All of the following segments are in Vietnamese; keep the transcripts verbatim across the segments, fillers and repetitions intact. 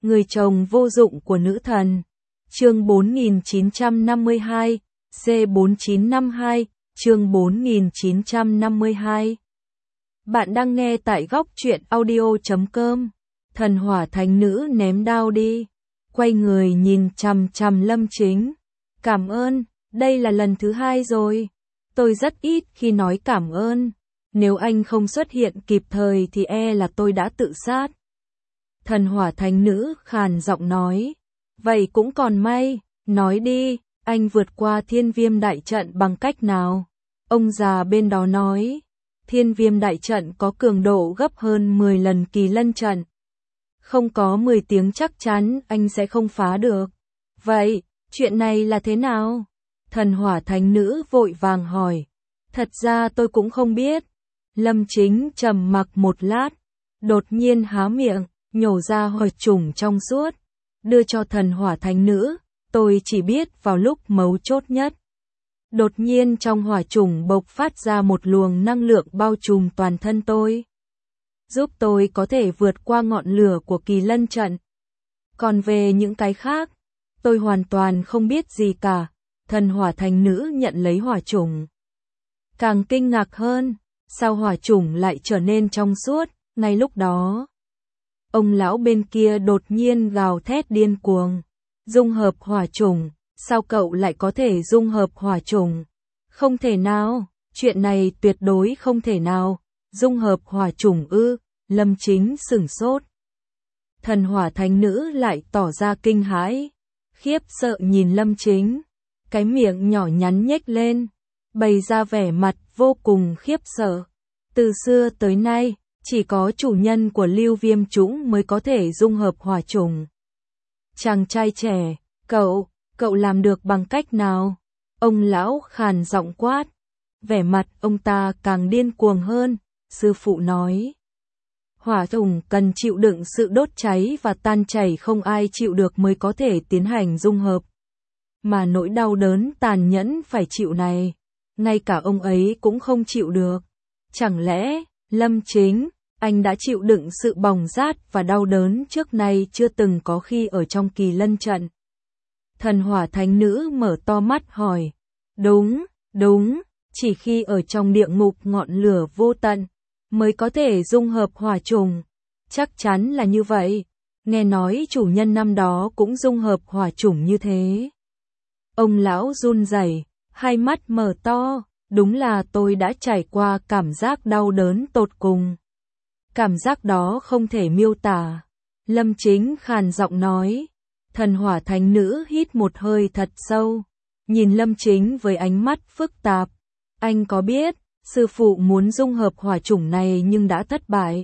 Người chồng vô dụng của nữ thần. Chương bốn nghìn chín trăm năm mươi hai, C bốn chín năm hai, chương bốn nghìn chín trăm năm mươi hai. Bạn đang nghe tại góc truyện audio chấm com. Thần hỏa thánh nữ ném đao đi, quay người nhìn chằm chằm Lâm Chính. Cảm ơn, đây là lần thứ hai rồi. Tôi rất ít khi nói cảm ơn. Nếu anh không xuất hiện kịp thời thì e là tôi đã tự sát. Thần hỏa thánh nữ khàn giọng nói. Vậy cũng còn may, nói đi, anh vượt qua thiên viêm đại trận bằng cách nào? Ông già bên đó nói. Thiên viêm đại trận có cường độ gấp hơn mười lần kỳ lân trận. Không có mười tiếng chắc chắn anh sẽ không phá được. Vậy, chuyện này là thế nào? Thần hỏa thánh nữ vội vàng hỏi. Thật ra tôi cũng không biết. Lâm Chính trầm mặc một lát, đột nhiên há miệng, nhổ ra hỏa trùng trong suốt, đưa cho thần hỏa thánh nữ. Tôi chỉ biết vào lúc mấu chốt nhất. Đột nhiên trong hỏa trùng bộc phát ra một luồng năng lượng bao trùm toàn thân tôi, giúp tôi có thể vượt qua ngọn lửa của kỳ lân trận. Còn về những cái khác, tôi hoàn toàn không biết gì cả. Thần hỏa thánh nữ nhận lấy hỏa trùng, càng kinh ngạc hơn, sao hỏa trùng lại trở nên trong suốt. Ngay lúc đó, ông lão bên kia đột nhiên gào thét điên cuồng. Dung hợp hỏa trùng, sao cậu lại có thể dung hợp hỏa trùng? Không thể nào, chuyện này tuyệt đối không thể nào. Dung hợp hỏa trùng ư? Lâm Chính sửng sốt. Thần hỏa thánh nữ lại tỏ ra kinh hãi, khiếp sợ nhìn Lâm Chính, cái miệng nhỏ nhắn nhếch lên, bày ra vẻ mặt vô cùng khiếp sợ. Từ xưa tới nay, chỉ có chủ nhân của Lưu Viêm Chủng mới có thể dung hợp hỏa trùng. Chàng trai trẻ, cậu, cậu làm được bằng cách nào? Ông lão khàn giọng quát. Vẻ mặt ông ta càng điên cuồng hơn. Sư phụ nói, hỏa trùng cần chịu đựng sự đốt cháy và tan chảy không ai chịu được mới có thể tiến hành dung hợp. Mà nỗi đau đớn tàn nhẫn phải chịu này, ngay cả ông ấy cũng không chịu được. Chẳng lẽ, Lâm Chính, anh đã chịu đựng sự bỏng rát và đau đớn trước nay chưa từng có khi ở trong kỳ lân trận? Thần hỏa thánh nữ mở to mắt hỏi. Đúng, đúng, chỉ khi ở trong địa ngục ngọn lửa vô tận mới có thể dung hợp hỏa trùng. Chắc chắn là như vậy. Nghe nói chủ nhân năm đó cũng dung hợp hỏa trùng như thế. Ông lão run rẩy, hai mắt mở to. Đúng là tôi đã trải qua cảm giác đau đớn tột cùng. Cảm giác đó không thể miêu tả. Lâm Chính khàn giọng nói. Thần hỏa thánh nữ hít một hơi thật sâu, nhìn Lâm Chính với ánh mắt phức tạp. Anh có biết, sư phụ muốn dung hợp hỏa chủng này nhưng đã thất bại.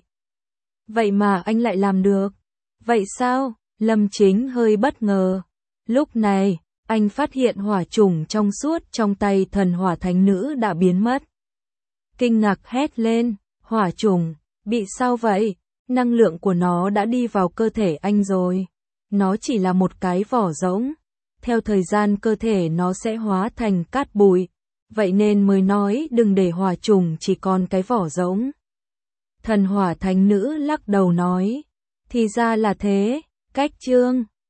Vậy mà anh lại làm được. Vậy sao? Lâm Chính hơi bất ngờ. Lúc này, anh phát hiện hỏa trùng trong suốt trong tay thần hỏa thánh nữ đã biến mất. Kinh ngạc hét lên, hỏa trùng, bị sao vậy? Năng lượng của nó đã đi vào cơ thể anh rồi. Nó chỉ là một cái vỏ rỗng. Theo thời gian cơ thể nó sẽ hóa thành cát bụi. Vậy nên mới nói đừng để hỏa trùng chỉ còn cái vỏ rỗng. Thần hỏa thánh nữ lắc đầu nói. Thì ra là thế, cách chương.